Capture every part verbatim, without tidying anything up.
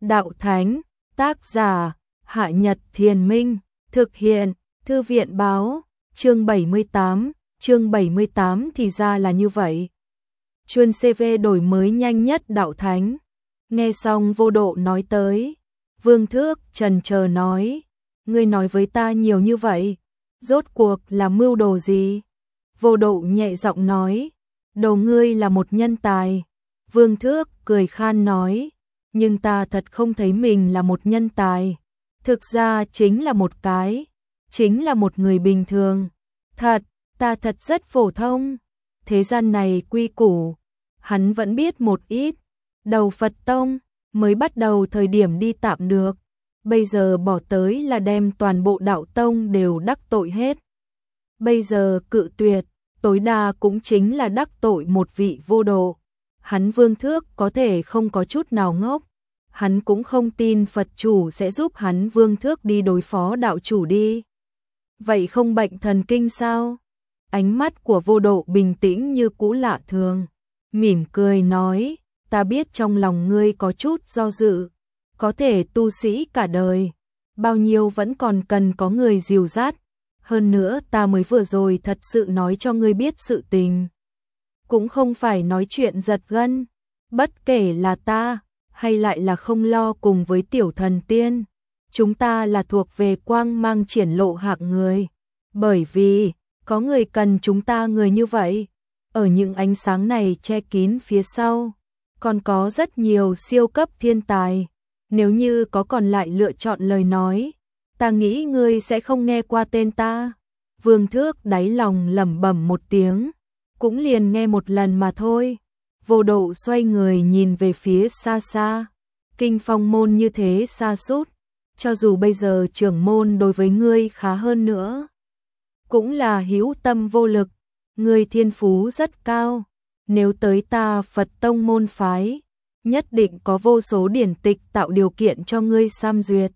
Đạo Thánh, tác giả, Hạ Nhật Thiền Minh, thực hiện, Thư viện báo, chương bảy mươi tám, chương bảy mươi tám thì ra là như vậy. Chuyên xê vê đổi mới nhanh nhất Đạo Thánh. Nghe xong Vô Độ nói tới, Vương Thước chần chờ nói, ngươi nói với ta nhiều như vậy, rốt cuộc là mưu đồ gì? Vô Độ nhẹ giọng nói, đầu ngươi là một nhân tài. Vương Thước cười khan nói, nhưng ta thật không thấy mình là một nhân tài. Thực ra chính là một cái, chính là một người bình thường. Thật, ta thật rất phổ thông. Thế gian này quy củ, hắn vẫn biết một ít. Đầu Phật Tông, mới bắt đầu thời điểm đi tạm được. Bây giờ bỏ tới là đem toàn bộ đạo tông đều đắc tội hết. Bây giờ cự tuyệt, tối đa cũng chính là đắc tội một vị Vô Độ. Hắn Vương Thước có thể không có chút nào ngốc. Hắn cũng không tin Phật chủ sẽ giúp hắn Vương Thước đi đối phó đạo chủ đi. Vậy không bệnh thần kinh sao? Ánh mắt của Vô Độ bình tĩnh như cũ lạ thường. Mỉm cười nói, ta biết trong lòng ngươi có chút do dự. Có thể tu sĩ cả đời, bao nhiêu vẫn còn cần có người dìu dắt. Hơn nữa ta mới vừa rồi thật sự nói cho ngươi biết sự tình. Cũng không phải nói chuyện giật gân. Bất kể là ta, hay lại là không lo cùng với tiểu thần tiên. Chúng ta là thuộc về quang mang triển lộ hạng người. Bởi vì, có người cần chúng ta người như vậy. Ở những ánh sáng này che kín phía sau, còn có rất nhiều siêu cấp thiên tài. Nếu như có còn lại lựa chọn lời nói, ta nghĩ ngươi sẽ không nghe qua tên ta. Vương Thước đáy lòng lẩm bẩm một tiếng, cũng liền nghe một lần mà thôi. Vô Độ xoay người nhìn về phía xa xa. Kinh Phong môn như thế xa sút, cho dù bây giờ trưởng môn đối với ngươi khá hơn nữa, cũng là hữu tâm vô lực. Ngươi thiên phú rất cao, nếu tới ta Phật tông môn phái, nhất định có vô số điển tịch tạo điều kiện cho ngươi xam duyệt.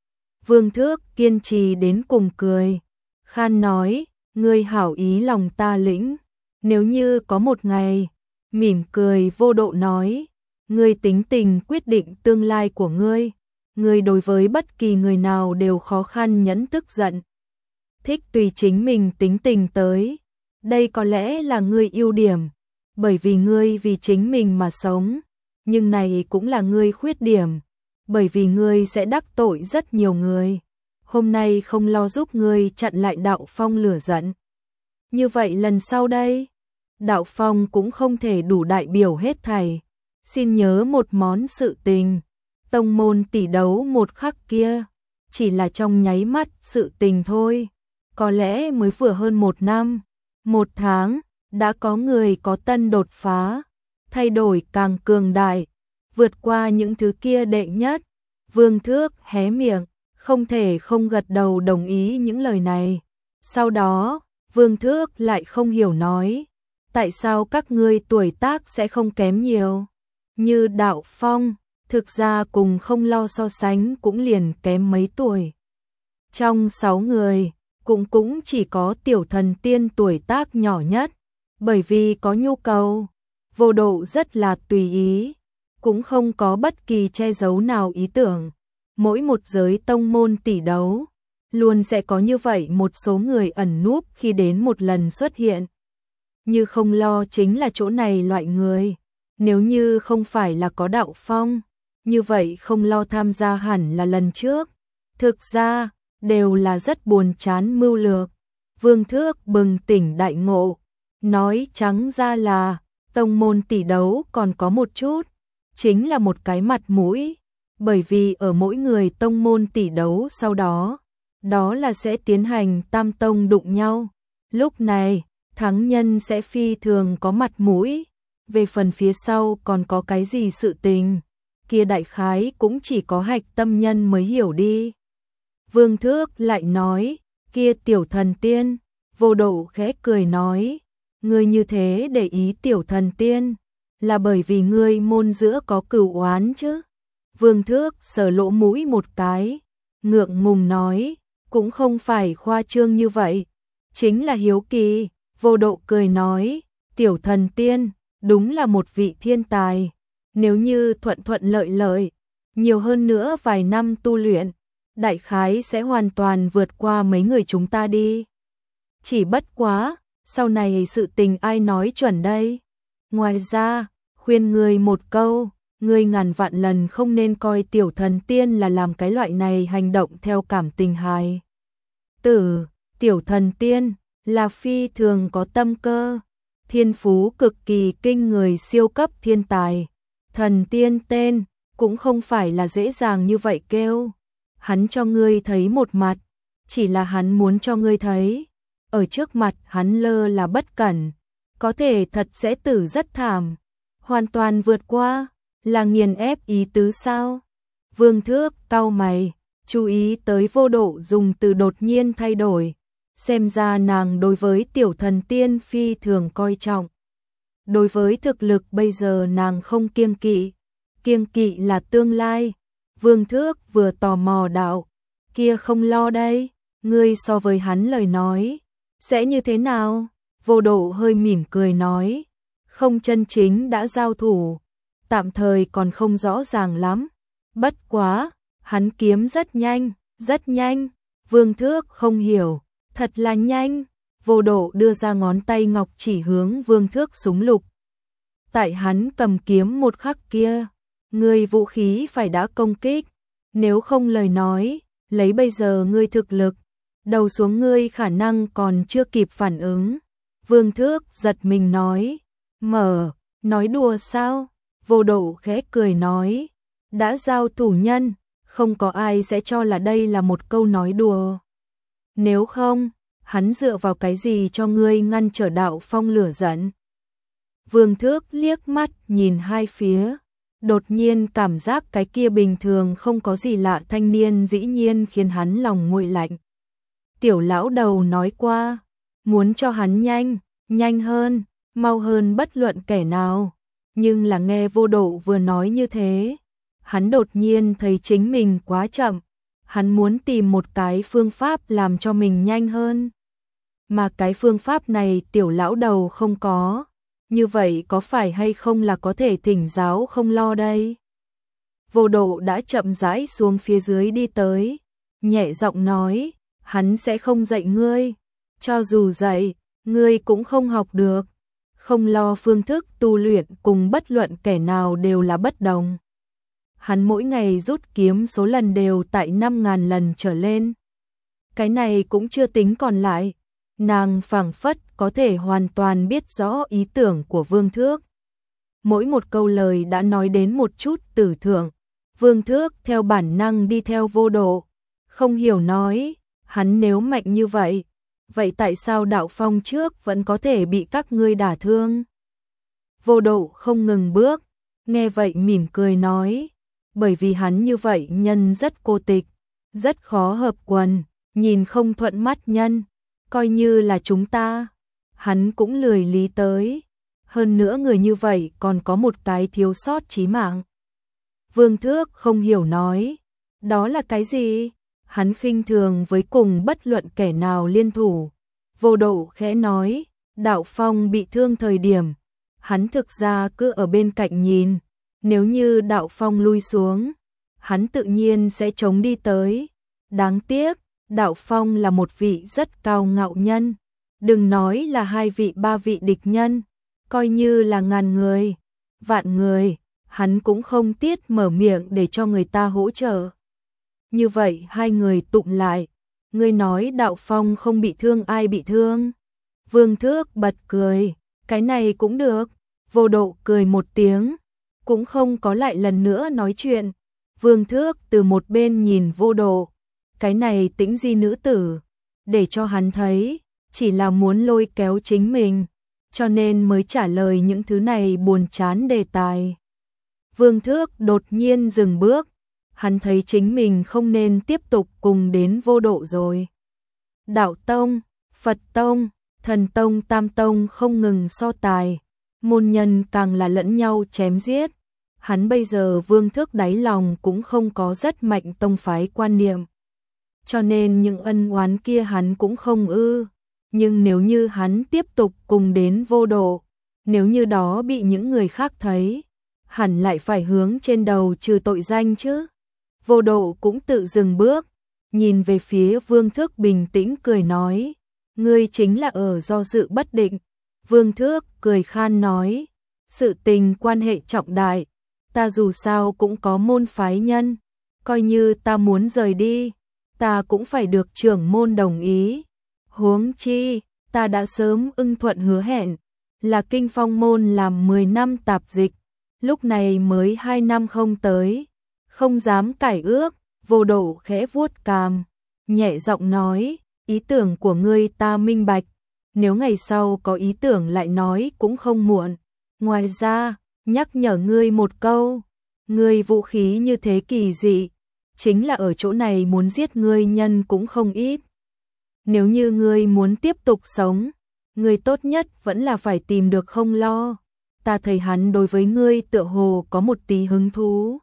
Vương Thước kiên trì đến cùng cười, khan nói, ngươi hảo ý lòng ta lĩnh. Nếu như có một ngày, mỉm cười Vô Độ nói, ngươi tính tình quyết định tương lai của ngươi. Ngươi đối với bất kỳ người nào đều khó khăn nhẫn tức giận. Thích tùy chính mình tính tình tới. Đây có lẽ là ngươi ưu điểm, bởi vì ngươi vì chính mình mà sống. Nhưng này cũng là ngươi khuyết điểm, bởi vì ngươi sẽ đắc tội rất nhiều người. Hôm nay không lo giúp ngươi chặn lại Đạo Phong lửa giận. Như vậy lần sau đây, Đạo Phong cũng không thể đủ đại biểu hết thảy. Xin nhớ một món sự tình, tông môn tỷ đấu một khắc kia, chỉ là trong nháy mắt sự tình thôi. Có lẽ mới vừa hơn một năm, một tháng, đã có người có tân đột phá, thay đổi càng cường đại, vượt qua những thứ kia đệ nhất. Vương Thước hé miệng, không thể không gật đầu đồng ý những lời này. Sau đó, Vương Thước lại không hiểu nói, tại sao các ngươi tuổi tác sẽ không kém nhiều? Như Đạo Phong, thực ra cùng không lo so sánh cũng liền kém mấy tuổi. Trong sáu người, cũng cũng chỉ có tiểu thần tiên tuổi tác nhỏ nhất, bởi vì có nhu cầu. Vô Độ rất là tùy ý, cũng không có bất kỳ che giấu nào ý tưởng. Mỗi một giới tông môn tỷ đấu, luôn sẽ có như vậy một số người ẩn núp khi đến một lần xuất hiện. Như không lo chính là chỗ này loại người. Nếu như không phải là có Đạo Phong, như vậy không lo tham gia hẳn là lần trước. Thực ra, đều là rất buồn chán mưu lược. Vương Thước bừng tỉnh đại ngộ, nói trắng ra là, tông môn tỷ đấu còn có một chút, chính là một cái mặt mũi. Bởi vì ở mỗi người tông môn tỷ đấu sau đó, đó là sẽ tiến hành tam tông đụng nhau. Lúc này, thắng nhân sẽ phi thường có mặt mũi. Về phần phía sau còn có cái gì sự tình, kia đại khái cũng chỉ có hạch tâm nhân mới hiểu đi. Vương Thước lại nói, kia tiểu thần tiên. Vô Độ khẽ cười nói, ngươi như thế để ý tiểu thần tiên, là bởi vì ngươi môn giữa có cửu oán chứ? Vương Thước sờ lỗ mũi một cái, ngượng ngùng nói, cũng không phải khoa trương như vậy, chính là hiếu kỳ. Vô Độ cười nói, tiểu thần tiên, đúng là một vị thiên tài. Nếu như thuận thuận lợi lợi, nhiều hơn nữa vài năm tu luyện, đại khái sẽ hoàn toàn vượt qua mấy người chúng ta đi. Chỉ bất quá, sau này sự tình ai nói chuẩn đây? Ngoài ra, khuyên ngươi một câu, ngươi ngàn vạn lần không nên coi tiểu thần tiên là làm cái loại này hành động theo cảm tình hài tử. Tiểu thần tiên là phi thường có tâm cơ, thiên phú cực kỳ kinh người, siêu cấp thiên tài. Thần tiên tên cũng không phải là dễ dàng như vậy kêu. Hắn cho ngươi thấy một mặt, chỉ là hắn muốn cho ngươi thấy, ở trước mặt hắn lơ là bất cẩn, có thể thật sẽ tử rất thảm. Hoàn toàn vượt qua, là nghiền ép ý tứ sao? Vương Thước cau mày, chú ý tới Vô Độ dùng từ đột nhiên thay đổi, xem ra nàng đối với tiểu thần tiên phi thường coi trọng. Đối với thực lực bây giờ nàng không kiêng kỵ, kiêng kỵ là tương lai. Vương Thước vừa tò mò đạo, kia không lo đây, ngươi so với hắn lời nói, sẽ như thế nào? Vô Độ hơi mỉm cười nói, không chân chính đã giao thủ, tạm thời còn không rõ ràng lắm. Bất quá, hắn kiếm rất nhanh, rất nhanh. Vương Thước không hiểu, thật là nhanh. Vô Độ đưa ra ngón tay ngọc chỉ hướng Vương Thước súng lục. Tại hắn cầm kiếm một khắc kia, ngươi vũ khí phải đã công kích, nếu không lời nói, lấy bây giờ ngươi thực lực, đầu xuống ngươi khả năng còn chưa kịp phản ứng. Vương Thước giật mình nói, mở, nói đùa sao? Vô Độ khẽ cười nói, đã giao thủ nhân, không có ai sẽ cho là đây là một câu nói đùa. Nếu không, hắn dựa vào cái gì cho ngươi ngăn trở Đạo Phong lửa giận? Vương Thước liếc mắt nhìn hai phía, đột nhiên cảm giác cái kia bình thường không có gì lạ thanh niên dĩ nhiên khiến hắn lòng nguội lạnh. Tiểu lão đầu nói qua, muốn cho hắn nhanh, nhanh hơn, mau hơn bất luận kẻ nào. Nhưng là nghe Vô Độ vừa nói như thế, hắn đột nhiên thấy chính mình quá chậm. Hắn muốn tìm một cái phương pháp làm cho mình nhanh hơn. Mà cái phương pháp này tiểu lão đầu không có. Như vậy có phải hay không là có thể thỉnh giáo không lo đây? Vô Độ đã chậm rãi xuống phía dưới đi tới, nhẹ giọng nói, hắn sẽ không dạy ngươi, cho dù dạy, ngươi cũng không học được. Không lo, phương thức tu luyện cùng bất luận kẻ nào đều là bất đồng. Hắn mỗi ngày rút kiếm số lần đều tại năm ngàn lần trở lên. Cái này cũng chưa tính còn lại. Nàng phảng phất có thể hoàn toàn biết rõ ý tưởng của Vương Thước. Mỗi một câu lời đã nói đến một chút tử thượng. Vương Thước theo bản năng đi theo Vô Độ. Không hiểu nói, hắn nếu mạnh như vậy, vậy tại sao Đạo Phong trước vẫn có thể bị các ngươi đả thương? Vô Độ không ngừng bước, nghe vậy mỉm cười nói, bởi vì hắn như vậy nhân rất cô tịch, rất khó hợp quần, nhìn không thuận mắt nhân, coi như là chúng ta, hắn cũng lười lý tới. Hơn nữa người như vậy còn có một cái thiếu sót chí mạng. Vương Thước không hiểu nói, đó là cái gì? Hắn khinh thường với cùng bất luận kẻ nào liên thủ. Vô Độ khẽ nói, Đạo Phong bị thương thời điểm, hắn thực ra cứ ở bên cạnh nhìn, nếu như Đạo Phong lui xuống, hắn tự nhiên sẽ chống đi tới. Đáng tiếc, Đạo Phong là một vị rất cao ngạo nhân, đừng nói là hai vị ba vị địch nhân, coi như là ngàn người, vạn người, hắn cũng không tiết mở miệng để cho người ta hỗ trợ. Như vậy hai người tụng lại, ngươi nói Đạo Phong không bị thương, ai bị thương? Vương Thước bật cười, cái này cũng được. Vô Độ cười một tiếng, cũng không có lại lần nữa nói chuyện. Vương Thước từ một bên nhìn Vô Độ, cái này tĩnh di nữ tử, để cho hắn thấy, chỉ là muốn lôi kéo chính mình, cho nên mới trả lời những thứ này buồn chán đề tài. Vương Thước đột nhiên dừng bước, hắn thấy chính mình không nên tiếp tục cùng đến Vô Độ rồi. Đạo Tông, Phật Tông, Thần Tông, Tam Tông không ngừng so tài, môn nhân càng là lẫn nhau chém giết. Hắn bây giờ Vương Thước đáy lòng cũng không có rất mạnh tông phái quan niệm, cho nên những ân oán kia hắn cũng không ư. Nhưng nếu như hắn tiếp tục cùng đến Vô Độ, nếu như đó bị những người khác thấy, hẳn lại phải hướng trên đầu trừ tội danh chứ. Vô Độ cũng tự dừng bước, nhìn về phía Vương Thước bình tĩnh cười nói, ngươi chính là ở do dự bất định. Vương Thước cười khan nói, sự tình quan hệ trọng đại, ta dù sao cũng có môn phái nhân, coi như ta muốn rời đi, ta cũng phải được trưởng môn đồng ý. Huống chi, ta đã sớm ưng thuận hứa hẹn, là Kinh Phong môn làm mười năm tạp dịch, lúc này mới hai năm không tới, không dám cải ước. Vô Độ khẽ vuốt cằm, nhẹ giọng nói, ý tưởng của ngươi ta minh bạch, nếu ngày sau có ý tưởng lại nói cũng không muộn. Ngoài ra, nhắc nhở ngươi một câu, ngươi vũ khí như thế kỳ dị, chính là ở chỗ này muốn giết ngươi nhân cũng không ít. Nếu như ngươi muốn tiếp tục sống, ngươi tốt nhất vẫn là phải tìm được Không Lo. Ta thấy hắn đối với ngươi tựa hồ có một tí hứng thú,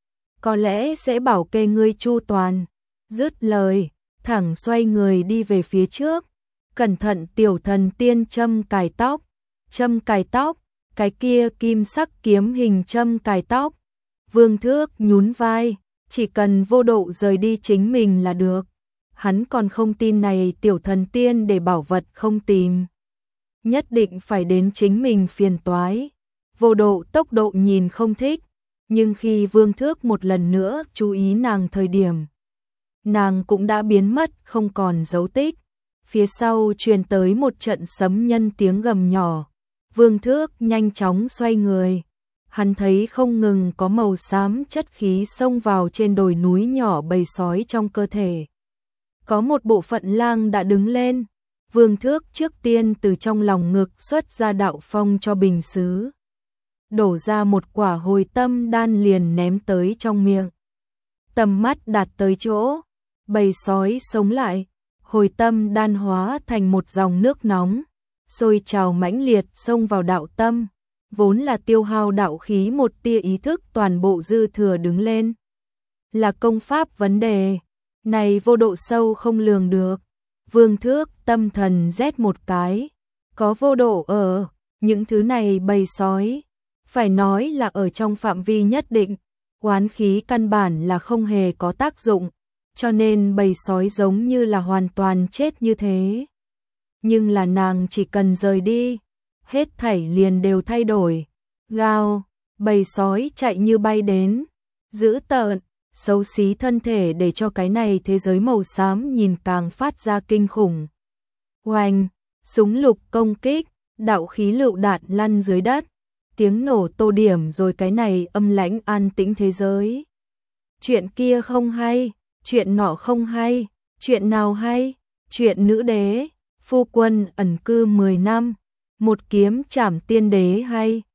có lẽ sẽ bảo kê ngươi chu toàn. Dứt lời, thẳng xoay người đi về phía trước. Cẩn thận tiểu thần tiên châm cài tóc, châm cài tóc, cái kia kim sắc kiếm hình châm cài tóc. Vương Thước nhún vai, chỉ cần Vô Độ rời đi chính mình là được. Hắn còn không tin này tiểu thần tiên để bảo vật không tìm, nhất định phải đến chính mình phiền toái. Vô Độ tốc độ nhìn không thích, nhưng khi Vương Thước một lần nữa chú ý nàng thời điểm, nàng cũng đã biến mất không còn dấu tích. Phía sau truyền tới một trận sấm nhân tiếng gầm nhỏ. Vương Thước nhanh chóng xoay người, hắn thấy không ngừng có màu xám chất khí xông vào trên đồi núi nhỏ bầy sói trong cơ thể. Có một bộ phận lang đã đứng lên. Vương Thước trước tiên từ trong lòng ngực xuất ra đạo phong cho bình sứ, đổ ra một quả hồi tâm đan liền ném tới trong miệng. Tầm mắt đạt tới chỗ, bầy sói sống lại, hồi tâm đan hóa thành một dòng nước nóng, sôi trào mãnh liệt xông vào đạo tâm, vốn là tiêu hao đạo khí một tia ý thức toàn bộ dư thừa đứng lên. Là công pháp vấn đề, này Vô Độ sâu không lường được. Vương Thước tâm thần rét một cái, có Vô Độ ở, những thứ này bầy sói, phải nói là ở trong phạm vi nhất định, oán khí căn bản là không hề có tác dụng, cho nên bầy sói giống như là hoàn toàn chết như thế. Nhưng là nàng chỉ cần rời đi, hết thảy liền đều thay đổi. Gào, bầy sói chạy như bay đến, dữ tợn, xấu xí thân thể để cho cái này thế giới màu xám nhìn càng phát ra kinh khủng. Oanh, súng lục công kích, đạo khí lựu đạn lăn dưới đất, tiếng nổ tô điểm rồi cái này âm lãnh an tĩnh thế giới. Chuyện kia không hay, chuyện nọ không hay, chuyện nào hay, chuyện nữ đế, phu quân ẩn cư mười năm, một kiếm trảm tiên đế hay.